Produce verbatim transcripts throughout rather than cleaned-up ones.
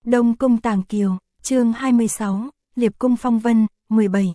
Đông Cung Tàng Kiều, chương hai mươi sáu, Liệp Cung Phong Vân, mười bảy.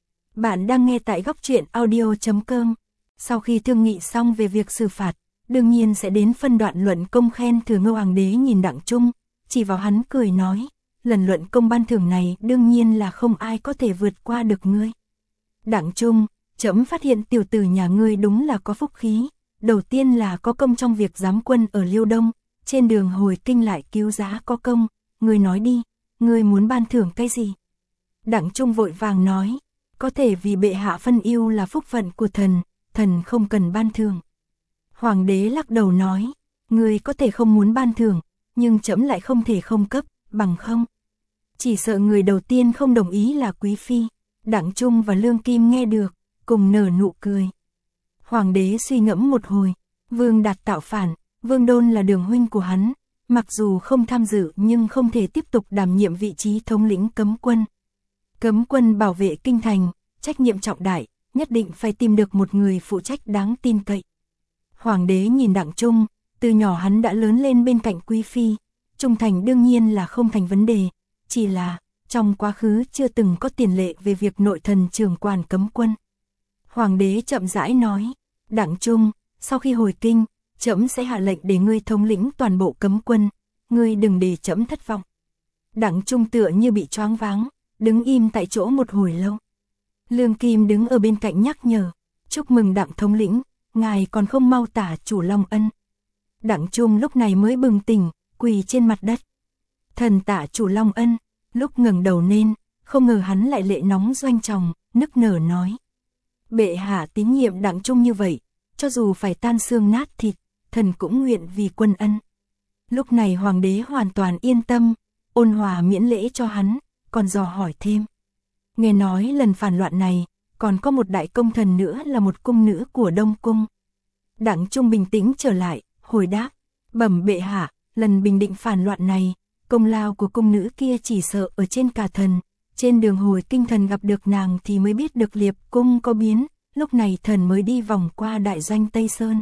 Bạn đang nghe tại góc truyện audio chấm com. Sau khi thương nghị xong về việc xử phạt, đương nhiên sẽ đến phân đoạn luận công khen thưởng. Ngô Hoàng đế nhìn Đặng Trung, chỉ vào hắn cười nói, lần luận công ban thưởng này đương nhiên là không ai có thể vượt qua được ngươi. Đặng Trung, trẫm phát hiện tiểu tử nhà ngươi đúng là có phúc khí, đầu tiên là có công trong việc giám quân ở Liêu Đông, trên đường hồi kinh lại cứu giá có công, ngươi nói đi, ngươi muốn ban thưởng cái gì? Đặng Trung vội vàng nói, có thể vì bệ hạ phân ưu là phúc phận của thần, thần không cần ban thưởng. Hoàng đế lắc đầu nói, ngươi có thể không muốn ban thưởng, nhưng trẫm lại không thể không cấp, bằng không. Chỉ sợ người đầu tiên không đồng ý là Quý Phi. Đặng Trung và Lương Kim nghe được, cùng nở nụ cười. Hoàng đế suy ngẫm một hồi, Vương Đạt tạo phản, Vương Đôn là đường huynh của hắn, mặc dù không tham dự nhưng không thể tiếp tục đảm nhiệm vị trí thống lĩnh cấm quân. Cấm quân bảo vệ kinh thành, trách nhiệm trọng đại, nhất định phải tìm được một người phụ trách đáng tin cậy. Hoàng đế nhìn Đặng Trung, từ nhỏ hắn đã lớn lên bên cạnh Quý Phi, trung thành đương nhiên là không thành vấn đề, chỉ là trong quá khứ chưa từng có tiền lệ về việc nội thần trưởng quản cấm quân. Hoàng đế chậm rãi nói, Đặng Trung, sau khi hồi kinh, trẫm sẽ hạ lệnh để ngươi thống lĩnh toàn bộ cấm quân, ngươi đừng để trẫm thất vọng. Đặng Trung tựa như bị choáng váng, đứng im tại chỗ một hồi lâu. Lương Kim đứng ở bên cạnh nhắc nhở, chúc mừng Đặng thống lĩnh, ngài còn không mau tả chủ Long Ân. Đặng Trung lúc này mới bừng tỉnh, quỳ trên mặt đất. Thần tả chủ Long Ân. Lúc ngẩng đầu lên, không ngờ hắn lại lệ nóng doanh tròng, nức nở nói. Bệ hạ tín nhiệm Đặng Trung như vậy, cho dù phải tan xương nát thịt, thần cũng nguyện vì quân ân. Lúc này hoàng đế hoàn toàn yên tâm, ôn hòa miễn lễ cho hắn, còn dò hỏi thêm. Nghe nói lần phản loạn này, còn có một đại công thần nữa là một cung nữ của Đông Cung. Đặng Trung bình tĩnh trở lại, hồi đáp, bẩm bệ hạ, lần bình định phản loạn này, công lao của cung nữ kia chỉ sợ ở trên cả thần, trên đường hồi kinh thần gặp được nàng thì mới biết được Liệp Cung có biến, lúc này thần mới đi vòng qua đại doanh Tây Sơn.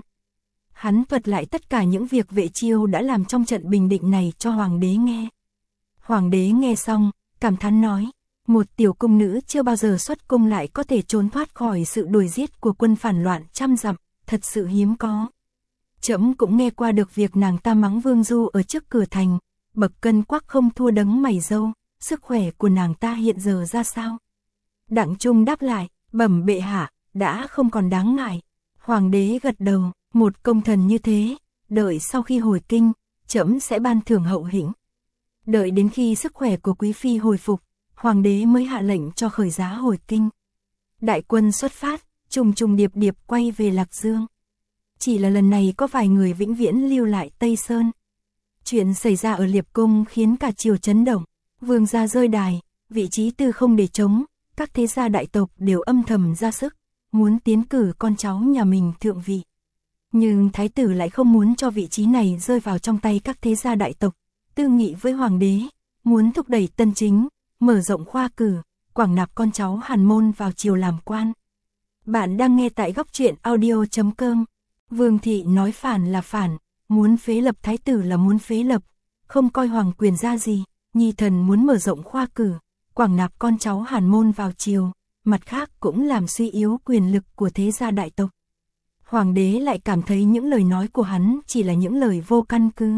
Hắn thuật lại tất cả những việc Vệ Chiêu đã làm trong trận bình định này cho hoàng đế nghe. Hoàng đế nghe xong, cảm thán nói, một tiểu cung nữ chưa bao giờ xuất cung lại có thể trốn thoát khỏi sự đuổi giết của quân phản loạn trăm dặm, thật sự hiếm có. Trẫm cũng nghe qua được việc nàng ta mắng Vương Du ở trước cửa thành, bậc cân quắc không thua đấng mày râu, sức khỏe của nàng ta hiện giờ ra sao? Đặng Trung đáp lại, bẩm bệ hạ, đã không còn đáng ngại. Hoàng đế gật đầu, một công thần như thế, đợi sau khi hồi kinh, trẫm sẽ ban thưởng hậu hĩnh. Đợi đến khi sức khỏe của Quý Phi hồi phục, hoàng đế mới hạ lệnh cho khởi giá hồi kinh. Đại quân xuất phát, trùng trùng điệp điệp quay về Lạc Dương. Chỉ là lần này có vài người vĩnh viễn lưu lại Tây Sơn. Chuyện xảy ra ở Liệp Cung khiến cả triều chấn động, vương gia rơi đài, vị trí tư không để trống, các thế gia đại tộc đều âm thầm ra sức, muốn tiến cử con cháu nhà mình thượng vị. Nhưng thái tử lại không muốn cho vị trí này rơi vào trong tay các thế gia đại tộc, tư nghị với hoàng đế, muốn thúc đẩy tân chính, mở rộng khoa cử, quảng nạp con cháu Hàn Môn vào triều làm quan. Bạn đang nghe tại góc truyện audio chấm com. Vương thị nói phản là phản, muốn phế lập thái tử là muốn phế lập, không coi hoàng quyền ra gì, nhi thần muốn mở rộng khoa cử, quảng nạp con cháu Hàn Môn vào triều, mặt khác cũng làm suy yếu quyền lực của thế gia đại tộc. Hoàng đế lại cảm thấy những lời nói của hắn chỉ là những lời vô căn cứ.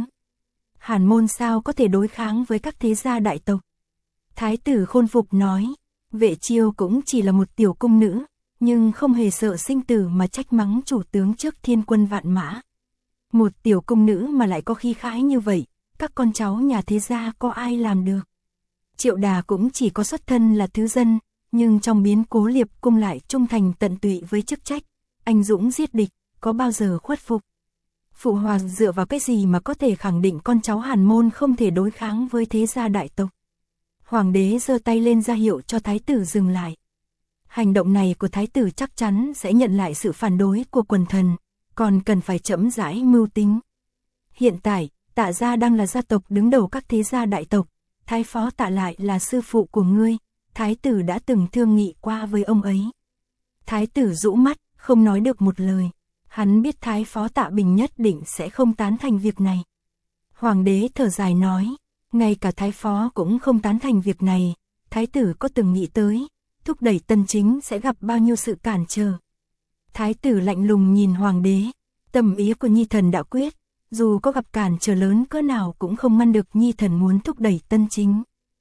Hàn Môn sao có thể đối kháng với các thế gia đại tộc? Thái tử Khôn Phục nói, Vệ Chiêu cũng chỉ là một tiểu cung nữ, nhưng không hề sợ sinh tử mà trách mắng chủ tướng trước thiên quân vạn mã. Một tiểu cung nữ mà lại có khí khái như vậy, các con cháu nhà thế gia có ai làm được? Triệu Đà cũng chỉ có xuất thân là thứ dân, nhưng trong biến cố Liệp Cung lại trung thành tận tụy với chức trách, anh dũng giết địch, có bao giờ khuất phục? Phụ hoàng dựa vào cái gì mà có thể khẳng định con cháu Hàn Môn không thể đối kháng với thế gia đại tộc? Hoàng đế giơ tay lên ra hiệu cho thái tử dừng lại. Hành động này của thái tử chắc chắn sẽ nhận lại sự phản đối của quần thần, còn cần phải chậm rãi mưu tính. Hiện tại, Tạ gia đang là gia tộc đứng đầu các thế gia đại tộc, thái phó Tạ lại là sư phụ của ngươi, thái tử đã từng thương nghị qua với ông ấy. Thái tử rũ mắt, không nói được một lời, hắn biết thái phó Tạ Bình nhất định sẽ không tán thành việc này. Hoàng đế thở dài nói, Ngay cả thái phó cũng không tán thành việc này, thái tử có từng nghĩ tới, thúc đẩy Tân Chính sẽ gặp bao nhiêu sự cản trở. Thái tử lạnh lùng nhìn hoàng đế, tâm ý của nhi thần đã quyết, dù có gặp cản trở lớn cỡ nào cũng không ngăn được nhi thần muốn thúc đẩy Tân Chính.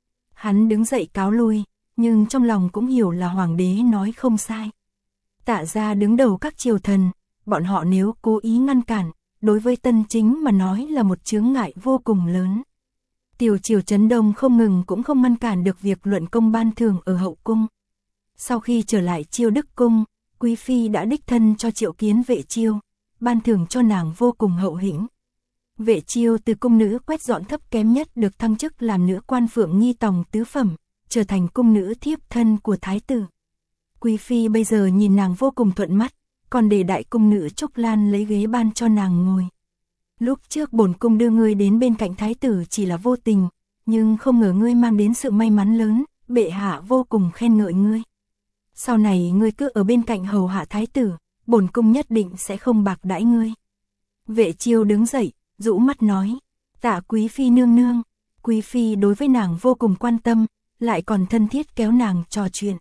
Hắn đứng dậy cáo lui, nhưng trong lòng cũng hiểu là hoàng đế nói không sai. Tạ gia đứng đầu các triều thần, bọn họ nếu cố ý ngăn cản, đối với Tân Chính mà nói là một chướng ngại vô cùng lớn. Tiểu triều Trấn Đông không ngừng cũng không ngăn cản được việc luận công ban thưởng ở hậu cung. Sau khi trở lại Chiêu Đức cung, Quý phi đã đích thân cho triệu kiến Vệ Chiêu, ban thưởng cho nàng vô cùng hậu hĩnh. Vệ Chiêu từ cung nữ quét dọn thấp kém nhất được thăng chức làm nữ quan Phượng Nghi Tòng tứ phẩm, trở thành cung nữ thiếp thân của thái tử. Quý phi bây giờ nhìn nàng vô cùng thuận mắt, còn để đại cung nữ Trúc Lan lấy ghế ban cho nàng ngồi. Lúc trước bổn cung đưa ngươi đến bên cạnh thái tử chỉ là vô tình, nhưng không ngờ ngươi mang đến sự may mắn lớn, bệ hạ vô cùng khen ngợi ngươi. Sau này ngươi cứ ở bên cạnh hầu hạ thái tử, bổn cung nhất định sẽ không bạc đãi ngươi. Vệ Chiêu đứng dậy, rũ mắt nói, tạ quý phi nương nương. Quý phi đối với nàng vô cùng quan tâm, lại còn thân thiết kéo nàng trò chuyện.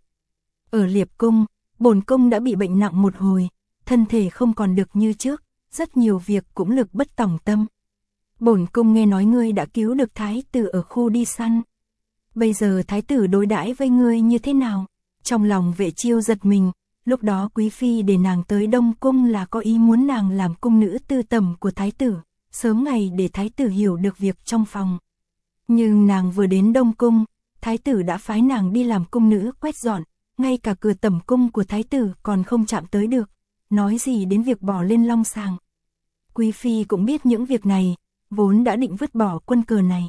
Ở Liệp cung, bổn cung đã bị bệnh nặng một hồi, thân thể không còn được như trước, rất nhiều việc cũng lực bất tòng tâm. Bổn cung nghe nói ngươi đã cứu được thái tử ở khu đi săn. Bây giờ thái tử đối đãi với ngươi như thế nào? Trong lòng Vệ Chiêu giật mình, lúc đó quý phi để nàng tới Đông cung là có ý muốn nàng làm cung nữ tư tầm của thái tử, sớm ngày để thái tử hiểu được việc trong phòng. Nhưng nàng vừa đến Đông cung, thái tử đã phái nàng đi làm cung nữ quét dọn, ngay cả cửa tẩm cung của thái tử còn không chạm tới được, nói gì đến việc bỏ lên long sàng. Quý phi cũng biết những việc này, vốn đã định vứt bỏ quân cờ này.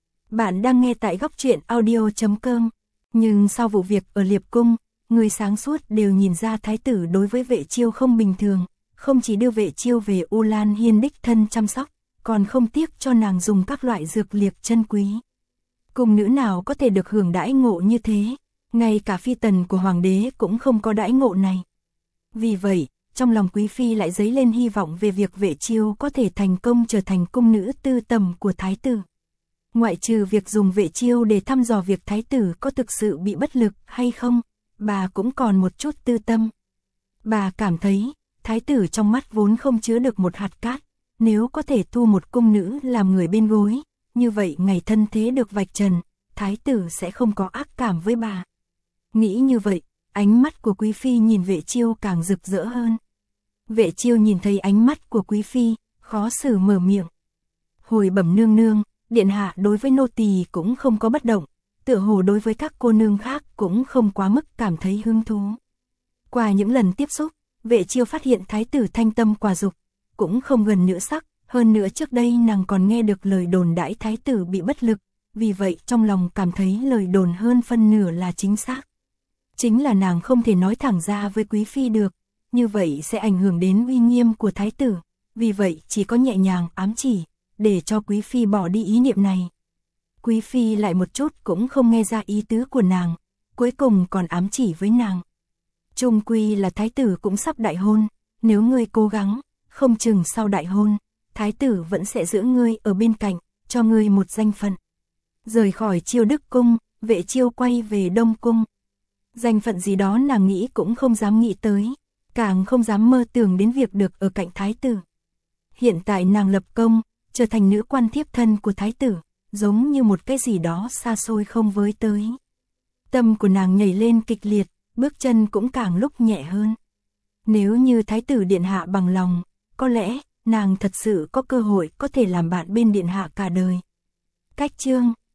Bạn đang nghe tại góc truyện audio chấm com, nhưng sau vụ việc ở Liệp cung, người sáng suốt đều nhìn ra thái tử đối với Vệ Chiêu không bình thường, không chỉ đưa Vệ Chiêu về U Lan Hiên đích thân chăm sóc, còn không tiếc cho nàng dùng các loại dược liệt chân quý. Cung nữ nào có thể được hưởng đãi ngộ như thế, ngay cả phi tần của hoàng đế cũng không có đãi ngộ này. Vì vậy, trong lòng quý phi lại dấy lên hy vọng về việc Vệ Chiêu có thể thành công trở thành cung nữ tư tầm của thái tử. Ngoại trừ việc dùng Vệ Chiêu để thăm dò việc thái tử có thực sự bị bất lực hay không, bà cũng còn một chút tư tâm. Bà cảm thấy, thái tử trong mắt vốn không chứa được một hạt cát, nếu có thể thu một cung nữ làm người bên gối, như vậy ngày thân thế được vạch trần, thái tử sẽ không có ác cảm với bà. Nghĩ như vậy, ánh mắt của quý phi nhìn Vệ Chiêu càng rực rỡ hơn. Vệ Chiêu nhìn thấy ánh mắt của quý phi, khó xử mở miệng. Hồi bẩm nương nương, điện hạ đối với nô tỳ cũng không có bất động, tựa hồ đối với các cô nương khác cũng không quá mức cảm thấy hứng thú. Qua những lần tiếp xúc, Vệ Chiêu phát hiện thái tử thanh tâm quả dục, cũng không gần nữ sắc, hơn nữa trước đây nàng còn nghe được lời đồn đãi thái tử bị bất lực, vì vậy trong lòng cảm thấy lời đồn hơn phân nửa là chính xác. Chính là nàng không thể nói thẳng ra với quý phi được, như vậy sẽ ảnh hưởng đến uy nghiêm của thái tử, vì vậy chỉ có nhẹ nhàng ám chỉ, để cho quý phi bỏ đi ý niệm này. Quý phi lại một chút cũng không nghe ra ý tứ của nàng, cuối cùng còn ám chỉ với nàng. Chung quy là thái tử cũng sắp đại hôn, nếu ngươi cố gắng, không chừng sau đại hôn, thái tử vẫn sẽ giữ ngươi ở bên cạnh, cho ngươi một danh phận. Rời khỏi Chiêu Đức cung, Vệ Chiêu quay về Đông cung. Danh phận gì đó nàng nghĩ cũng không dám nghĩ tới, càng không dám mơ tưởng đến việc được ở cạnh thái tử. Hiện tại nàng lập công, trở thành nữ quan thiếp thân của thái tử, giống như một cái gì đó xa xôi không với tới. Tâm của nàng nhảy lên kịch liệt, bước chân cũng càng lúc nhẹ hơn. Nếu như thái tử điện hạ bằng lòng, có lẽ nàng thật sự có cơ hội có thể làm bạn bên điện hạ cả đời. Cách chương